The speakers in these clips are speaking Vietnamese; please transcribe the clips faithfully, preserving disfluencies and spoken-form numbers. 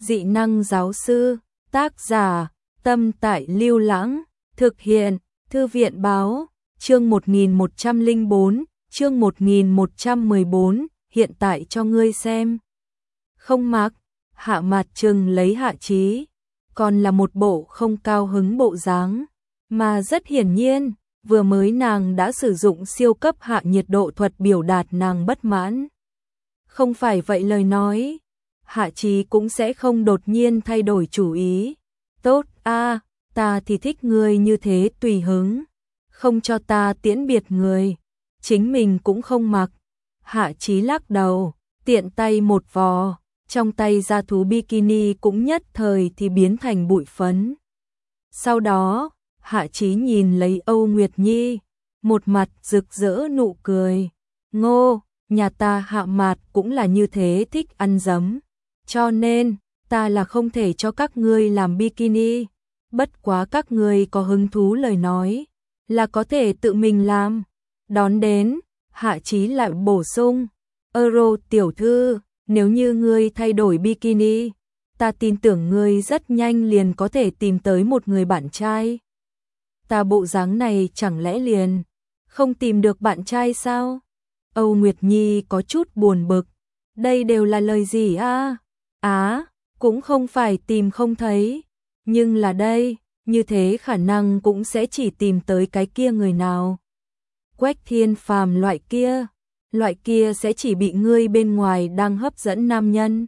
Dị năng giáo sư, tác giả, Tâm Tại Lưu Lãng, thực hiện, Thư viện báo, chương một nghìn một trăm lẻ bốn, chương một nghìn một trăm mười bốn, hiện tại cho ngươi xem. Không mặc, Hạ Mạt trừng lấy Hạ Chí, còn là một bộ không cao hứng bộ dáng, mà rất hiển nhiên, vừa mới nàng đã sử dụng siêu cấp hạ nhiệt độ thuật biểu đạt nàng bất mãn. Không phải vậy lời nói, Hạ Chí cũng sẽ không đột nhiên thay đổi chủ ý. Tốt a, ta thì thích ngươi như thế tùy hứng, không cho ta tiễn biệt người, chính mình cũng không mặc. Hạ Chí lắc đầu, tiện tay một vò, trong tay da thú bikini cũng nhất thời thì biến thành bụi phấn. Sau đó, Hạ Chí nhìn lấy Âu Nguyệt Nhi, một mặt rực rỡ nụ cười. Ngô, nhà ta Hạ Mạt cũng là như thế thích ăn giấm, cho nên ta là không thể cho các ngươi làm bikini, bất quá các ngươi có hứng thú lời nói, là có thể tự mình làm. Đón đến, Hạ Chí lại bổ sung, Euro tiểu thư, nếu như ngươi thay đổi bikini, ta tin tưởng ngươi rất nhanh liền có thể tìm tới một người bạn trai. Ta bộ dáng này chẳng lẽ liền không tìm được bạn trai sao? Âu Nguyệt Nhi có chút buồn bực, đây đều là lời gì a? Á, cũng không phải tìm không thấy, nhưng là đây, như thế khả năng cũng sẽ chỉ tìm tới cái kia người nào. Quách Thiên Phàm loại kia, loại kia sẽ chỉ bị ngươi bên ngoài đang hấp dẫn nam nhân.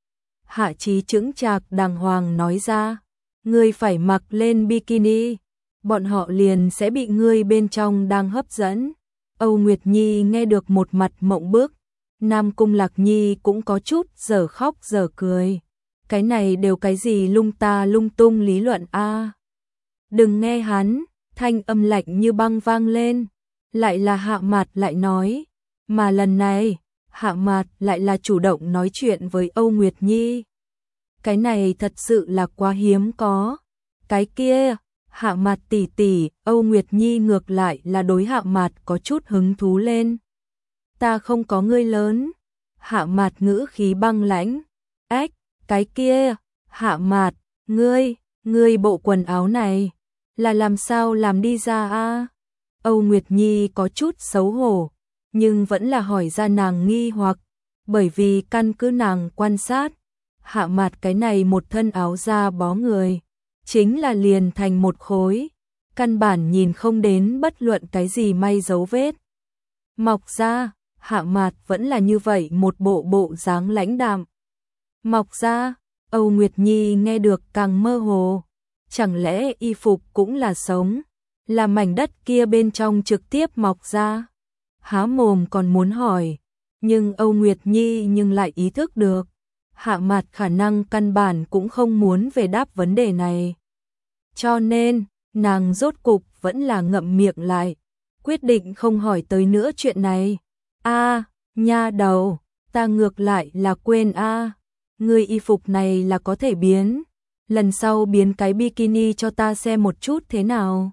Hạ Chí chững chạc đàng hoàng nói ra, ngươi phải mặc lên bikini, bọn họ liền sẽ bị ngươi bên trong đang hấp dẫn. Âu Nguyệt Nhi nghe được một mặt mộng bức, Nam Cung Lạc Nhi cũng có chút dở khóc dở cười. Cái này đều cái gì lung ta lung tung lý luận a? Đừng nghe hắn, thanh âm lạnh như băng vang lên, lại là Hạ Mạt lại nói, mà lần này, Hạ Mạt lại là chủ động nói chuyện với Âu Nguyệt Nhi. Cái này thật sự là quá hiếm có. Cái kia, Hạ Mạt tỷ tỷ, Âu Nguyệt Nhi ngược lại là đối Hạ Mạt có chút hứng thú lên. Ta không có ngươi lớn. Hạ Mạt ngữ khí băng lãnh. Ách, cái kia, Hạ Mạt, ngươi, ngươi bộ quần áo này, là làm sao làm đi ra a? Âu Nguyệt Nhi có chút xấu hổ, nhưng vẫn là hỏi ra nàng nghi hoặc, bởi vì căn cứ nàng quan sát, Hạ Mạt cái này một thân áo da bó người, chính là liền thành một khối, căn bản nhìn không đến bất luận cái gì may dấu vết. Mọc ra, Hạ Mạt vẫn là như vậy một bộ bộ dáng lãnh đạm. Mọc ra, Âu Nguyệt Nhi nghe được càng mơ hồ, chẳng lẽ y phục cũng là sống, là mảnh đất kia bên trong trực tiếp mọc ra. Há mồm còn muốn hỏi, nhưng Âu Nguyệt Nhi nhưng lại ý thức được, Hạ Mạt khả năng căn bản cũng không muốn về đáp vấn đề này. Cho nên, nàng rốt cục vẫn là ngậm miệng lại, quyết định không hỏi tới nữa chuyện này. A, nha đầu, ta ngược lại là quên a, ngươi y phục này là có thể biến, lần sau biến cái bikini cho ta xem một chút thế nào.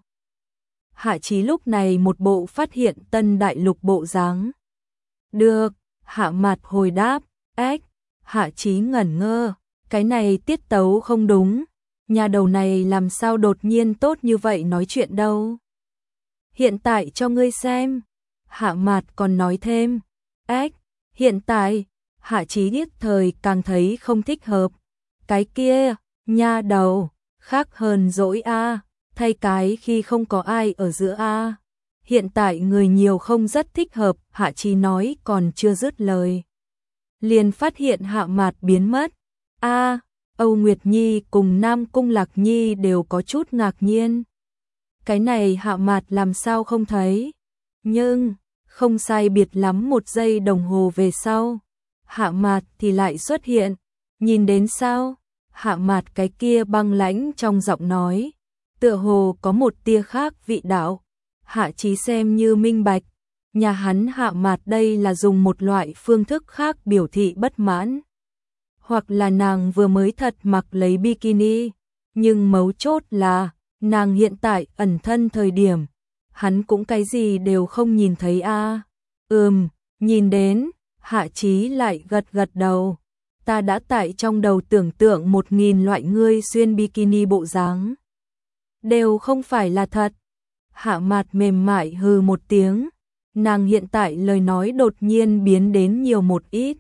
Hạ Chí lúc này một bộ phát hiện tân đại lục bộ dáng. Được, Hạ Mạt hồi đáp, ếch, Hạ Chí ngẩn ngơ, cái này tiết tấu không đúng, nhà đầu này làm sao đột nhiên tốt như vậy nói chuyện đâu. Hiện tại cho ngươi xem, Hạ Mạt còn nói thêm, ếch, hiện tại, Hạ Chí nhất thời càng thấy không thích hợp, cái kia, nha đầu, khác hơn dỗi a. Thay cái khi không có ai ở giữa a. Hiện tại người nhiều không rất thích hợp, Hạ Chí nói còn chưa dứt lời, liền phát hiện Hạ Mạt biến mất. A, Âu Nguyệt Nhi cùng Nam Cung Lạc Nhi đều có chút ngạc nhiên. Cái này Hạ Mạt làm sao không thấy? Nhưng, không sai biệt lắm một giây đồng hồ về sau, Hạ Mạt thì lại xuất hiện, nhìn đến sao? Hạ Mạt cái kia băng lãnh trong giọng nói, tựa hồ có một tia khác vị đạo. Hạ Chí xem như minh bạch, nhà hắn Hạ Mạt đây là dùng một loại phương thức khác biểu thị bất mãn. Hoặc là nàng vừa mới thật mặc lấy bikini, nhưng mấu chốt là, nàng hiện tại ẩn thân thời điểm, hắn cũng cái gì đều không nhìn thấy a. À. Ừm, nhìn đến, Hạ Chí lại gật gật đầu. ta đã tại trong đầu tưởng tượng một nghìn loại ngươi xuyên bikini bộ dáng. Đều không phải là thật. Hạ Mạt mềm mại hừ một tiếng, nàng hiện tại lời nói đột nhiên biến đến nhiều một ít.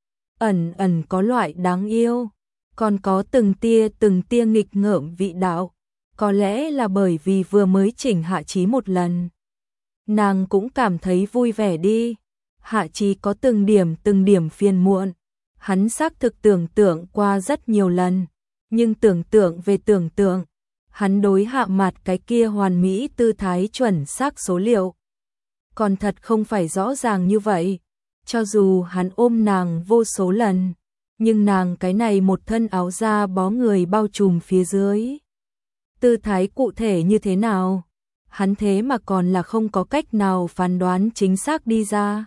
Ẩn ẩn có loại đáng yêu, còn có từng tia từng tia nghịch ngợm vị đạo, có lẽ là bởi vì vừa mới chỉnh Hạ Chí một lần. Nàng cũng cảm thấy vui vẻ đi. Hạ Chí có từng điểm từng điểm phiền muộn, hắn xác thực tưởng tượng qua rất nhiều lần, nhưng tưởng tượng về tưởng tượng, hắn đối Hạ Mạt cái kia hoàn mỹ tư thái chuẩn xác số liệu. Còn thật không phải rõ ràng như vậy, cho dù hắn ôm nàng vô số lần, nhưng nàng cái này một thân áo da bó người bao trùm phía dưới. Tư thái cụ thể như thế nào, hắn thế mà còn là không có cách nào phán đoán chính xác đi ra.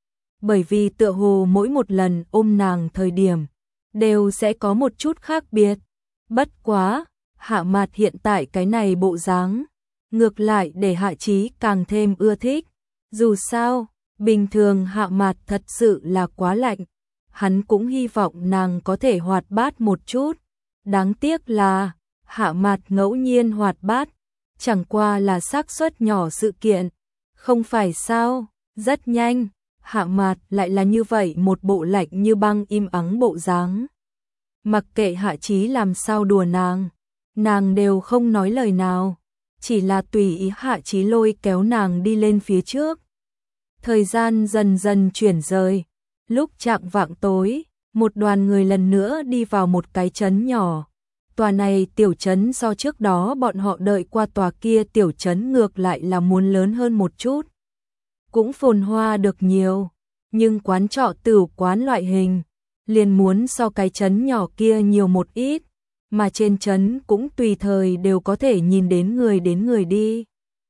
Bởi vì tựa hồ mỗi một lần ôm nàng thời điểm, đều sẽ có một chút khác biệt. Bất quá, Hạ Mạt hiện tại cái này bộ dáng, ngược lại để Hạ Chí càng thêm ưa thích. Dù sao, bình thường Hạ Mạt thật sự là quá lạnh, hắn cũng hy vọng nàng có thể hoạt bát một chút. Đáng tiếc là, Hạ Mạt ngẫu nhiên hoạt bát, chẳng qua là xác suất nhỏ sự kiện. Không phải sao, rất nhanh, Hạ Mạt lại là như vậy một bộ lạnh như băng im ắng bộ dáng. Mặc kệ Hạ Chí làm sao đùa nàng, nàng đều không nói lời nào, chỉ là tùy ý Hạ Chí lôi kéo nàng đi lên phía trước. Thời gian dần dần chuyển rời, lúc chạng vạng tối, một đoàn người lần nữa đi vào một cái trấn nhỏ. Tòa này tiểu trấn so trước đó bọn họ đợi qua tòa kia tiểu trấn ngược lại là muốn lớn hơn một chút. Cũng phồn hoa được nhiều, nhưng quán trọ tửu quán loại hình, liền muốn so cái trấn nhỏ kia nhiều một ít, mà trên trấn cũng tùy thời đều có thể nhìn đến người đến người đi.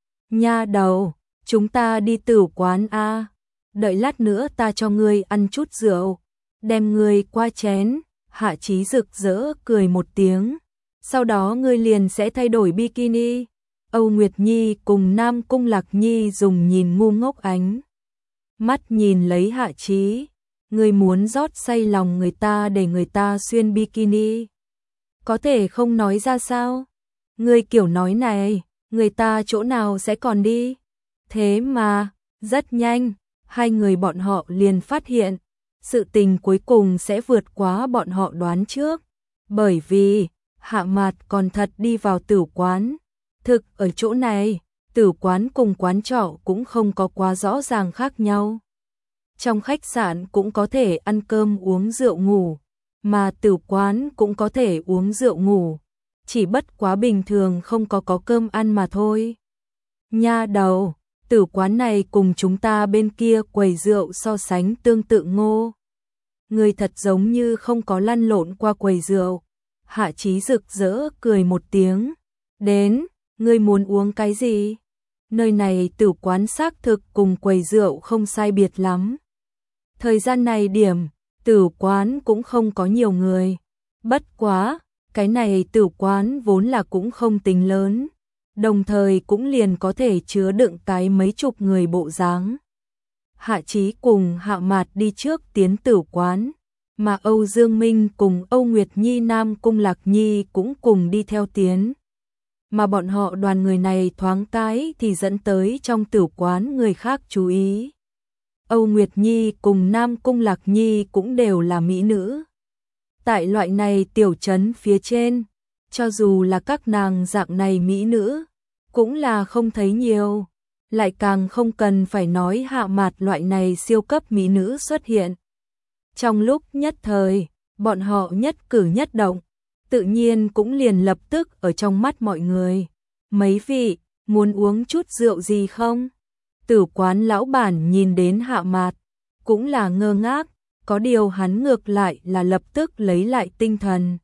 Nha đầu, chúng ta đi tửu quán a, đợi lát nữa ta cho ngươi ăn chút rượu, đem ngươi qua chén. Hạ Chí rực rỡ cười một tiếng, sau đó ngươi liền sẽ thay đổi bikini. Âu Nguyệt Nhi cùng Nam Cung Lạc Nhi dùng nhìn ngu ngốc ánh mắt nhìn lấy Hạ Chí, ngươi muốn rót say lòng người ta để người ta xuyên bikini, có thể không nói ra sao? Ngươi kiểu nói này, người ta chỗ nào sẽ còn đi? Thế mà, rất nhanh, hai người bọn họ liền phát hiện, sự tình cuối cùng sẽ vượt quá bọn họ đoán trước, bởi vì Hạ Mạt còn thật đi vào tửu quán. Thực ở chỗ này, tửu quán cùng quán trọ cũng không có quá rõ ràng khác nhau. Trong khách sạn cũng có thể ăn cơm uống rượu ngủ, mà tửu quán cũng có thể uống rượu ngủ, chỉ bất quá bình thường không có có cơm ăn mà thôi. Nha đầu, tửu quán này cùng chúng ta bên kia quầy rượu so sánh tương tự ngô. Người thật giống như không có lăn lộn qua quầy rượu. Hạ Chí rực rỡ cười một tiếng. Đến, ngươi muốn uống cái gì? Nơi này tửu quán xác thực cùng quầy rượu không sai biệt lắm. Thời gian này điểm, tửu quán cũng không có nhiều người. Bất quá, cái này tửu quán vốn là cũng không tính lớn, đồng thời cũng liền có thể chứa đựng cái mấy chục người bộ dáng. Hạ Chí cùng Hạ Mạt đi trước tiến tửu quán, mà Âu Dương Minh cùng Âu Nguyệt Nhi Nam Cung Lạc Nhi cũng cùng đi theo tiến. Mà bọn họ đoàn người này thoáng cái thì dẫn tới trong tửu quán người khác chú ý. Âu Nguyệt Nhi cùng Nam Cung Lạc Nhi cũng đều là mỹ nữ. Tại loại này tiểu trấn phía trên, cho dù là các nàng dạng này mỹ nữ, cũng là không thấy nhiều, lại càng không cần phải nói Hạ Mạt loại này siêu cấp mỹ nữ xuất hiện. Trong lúc nhất thời, bọn họ nhất cử nhất động, tự nhiên cũng liền lập tức ở trong mắt mọi người. Mấy vị, muốn uống chút rượu gì không? Tửu quán lão bản nhìn đến Hạ Mạt, cũng là ngơ ngác, có điều hắn ngược lại là lập tức lấy lại tinh thần.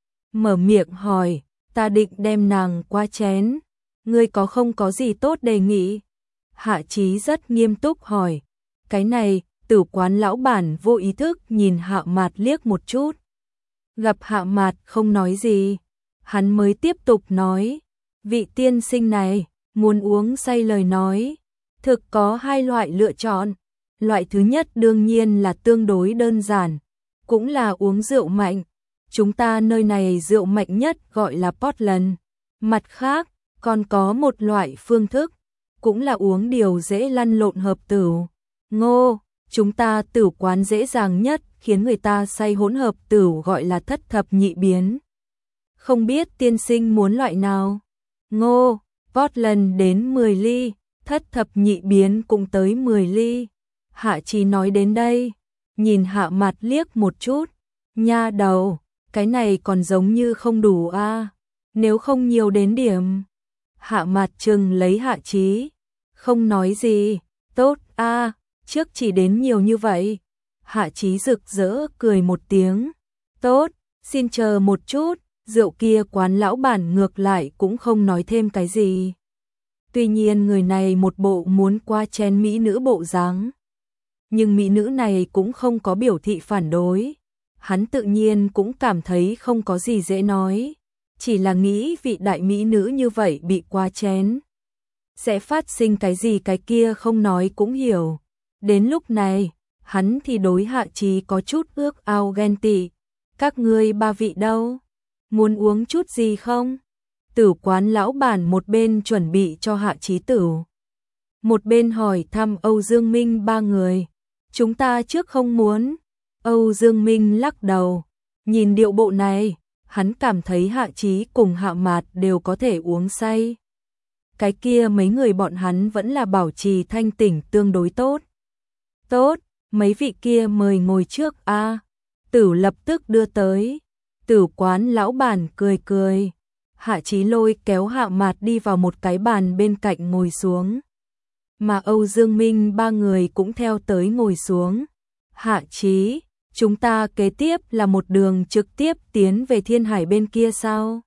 Mở miệng hỏi, ta định đem nàng qua chén, ngươi có không có gì tốt đề nghị? Hạ Chí rất nghiêm túc hỏi, cái này, tửu quán lão bản vô ý thức nhìn Hạ Mạt liếc một chút. Gặp Hạ Mạt không nói gì, hắn mới tiếp tục nói, vị tiên sinh này, muốn uống say lời nói, thực có hai loại lựa chọn. Loại thứ nhất đương nhiên là tương đối đơn giản, cũng là uống rượu mạnh. Chúng ta nơi này rượu mạnh nhất gọi là Portland. Mặt khác, còn có một loại phương thức, cũng là uống điều dễ lăn lộn hợp tửu. Ngô, chúng ta tửu quán dễ dàng nhất khiến người ta say hỗn hợp tửu gọi là thất thập nhị biến. Không biết tiên sinh muốn loại nào? Ngô, Portland đến mười ly, thất thập nhị biến cũng tới mười ly. Hạ Chí nói đến đây, nhìn Hạ Mạt liếc một chút. Nha đầu, cái này còn giống như không đủ a. À? Nếu không nhiều đến điểm. Hạ Mạt trừng lấy Hạ Chí, không nói gì. Tốt a, à, trước chỉ đến nhiều như vậy. Hạ Chí rực rỡ cười một tiếng. Tốt, xin chờ một chút. Rượu kia quán lão bản ngược lại cũng không nói thêm cái gì. Tuy nhiên người này một bộ muốn qua chén mỹ nữ bộ dáng. Nhưng mỹ nữ này cũng không có biểu thị phản đối. Hắn tự nhiên cũng cảm thấy không có gì dễ nói. Chỉ là nghĩ vị đại mỹ nữ như vậy bị qua chén. Sẽ phát sinh cái gì cái kia không nói cũng hiểu. Đến lúc này, hắn thì đối Hạ Chí có chút ước ao ghen tị. Các ngươi ba vị đâu? Muốn uống chút gì không? Tửu quán lão bản một bên chuẩn bị cho Hạ Chí tửu. Một bên hỏi thăm Âu Dương Minh ba người. Chúng ta trước không muốn. Âu Dương Minh lắc đầu. Nhìn điệu bộ này, hắn cảm thấy Hạ Chí cùng Hạ Mạt đều có thể uống say. Cái kia mấy người bọn hắn vẫn là bảo trì thanh tỉnh tương đối tốt. Tốt, mấy vị kia mời ngồi trước a. À, Tửu lập tức đưa tới. Tửu quán lão bản cười cười. Hạ Chí lôi kéo Hạ Mạt đi vào một cái bàn bên cạnh ngồi xuống. Mà Âu Dương Minh ba người cũng theo tới ngồi xuống. Hạ Chí, chúng ta kế tiếp là một đường trực tiếp tiến về Thiên Hải bên kia sao?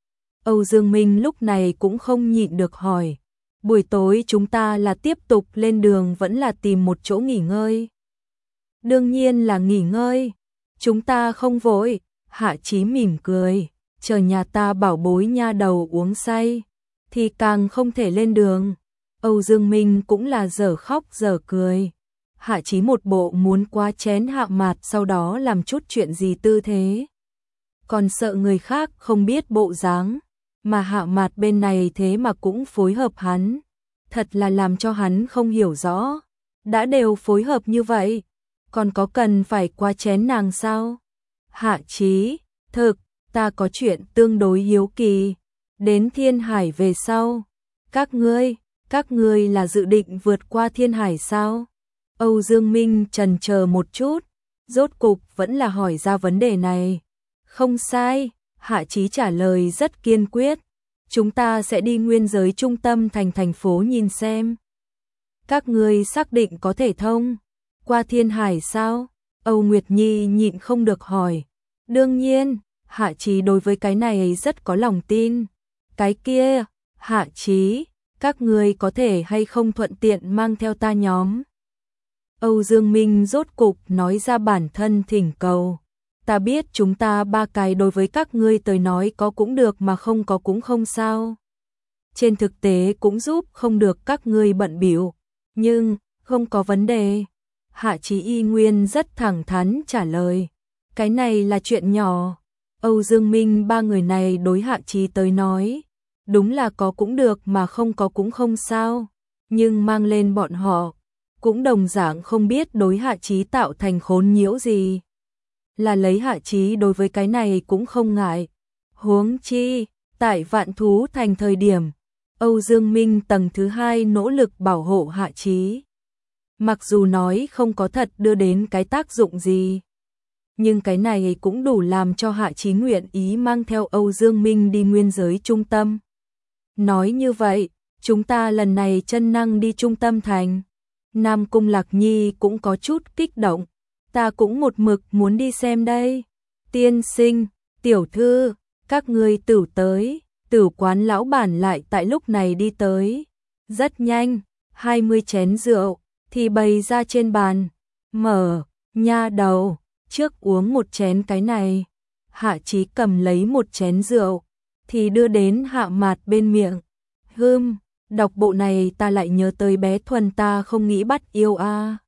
Âu Dương Minh lúc này cũng không nhịn được hỏi. Buổi tối chúng ta là tiếp tục lên đường vẫn là tìm một chỗ nghỉ ngơi? Đương nhiên là nghỉ ngơi. Chúng ta không vội. Hạ Chí mỉm cười. Chờ nhà ta bảo bối nha đầu uống say thì càng không thể lên đường. Âu Dương Minh cũng là dở khóc dở cười. Hạ Chí một bộ muốn qua chén Hạ Mạt sau đó làm chút chuyện gì tư thế. Còn sợ người khác không biết bộ dáng. Mà Hạ Mạt bên này thế mà cũng phối hợp hắn. Thật là làm cho hắn không hiểu rõ. Đã đều phối hợp như vậy, còn có cần phải qua chén nàng sao? Hạ Chí, thực, ta có chuyện tương đối hiếu kỳ. Đến Thiên Hải về sau, các ngươi, các ngươi là dự định vượt qua Thiên Hải sao? Âu Dương Minh chần chờ một chút, rốt cục vẫn là hỏi ra vấn đề này. Không sai, Hạ Chí trả lời rất kiên quyết. Chúng ta sẽ đi nguyên giới trung tâm thành thành phố nhìn xem. Các ngươi xác định có thể thông qua Thiên Hải sao? Âu Nguyệt Nhi nhịn không được hỏi. Đương nhiên, Hạ Chí đối với cái này rất có lòng tin. Cái kia, Hạ Chí, các ngươi có thể hay không thuận tiện mang theo ta nhóm? Âu Dương Minh rốt cục nói ra bản thân thỉnh cầu. Ta biết chúng ta ba cái đối với các ngươi tới nói có cũng được mà không có cũng không sao. Trên thực tế cũng giúp không được các ngươi bận bịu, nhưng không có vấn đề. Hạ Chí y nguyên rất thẳng thắn trả lời. Cái này là chuyện nhỏ. Âu Dương Minh ba người này đối Hạ Chí tới nói, đúng là có cũng được mà không có cũng không sao. Nhưng mang lên bọn họ, cũng đồng dạng không biết đối Hạ Chí tạo thành khốn nhiễu gì. Là lấy Hạ Chí đối với cái này cũng không ngại. Huống chi, tại Vạn Thú Thành thời điểm, Âu Dương Minh tầng thứ hai nỗ lực bảo hộ Hạ Chí. Mặc dù nói không có thật đưa đến cái tác dụng gì, nhưng cái này cũng đủ làm cho Hạ Chí nguyện ý mang theo Âu Dương Minh đi nguyên giới trung tâm. Nói như vậy, chúng ta lần này chân năng đi trung tâm thành. Nam Cung Lạc Nhi cũng có chút kích động. Ta cũng một mực muốn đi xem đây. Tiên sinh, tiểu thư, các ngươi tửu tới. Tửu quán lão bản lại tại lúc này đi tới. Rất nhanh, hai mươi chén rượu thì bày ra trên bàn. Mở, nha đầu, trước uống một chén cái này. Hạ Chí cầm lấy một chén rượu thì đưa đến Hạ Mạt bên miệng. Hừm, đọc bộ này ta lại nhớ tới bé Thuần ta không nghĩ bắt yêu a. À.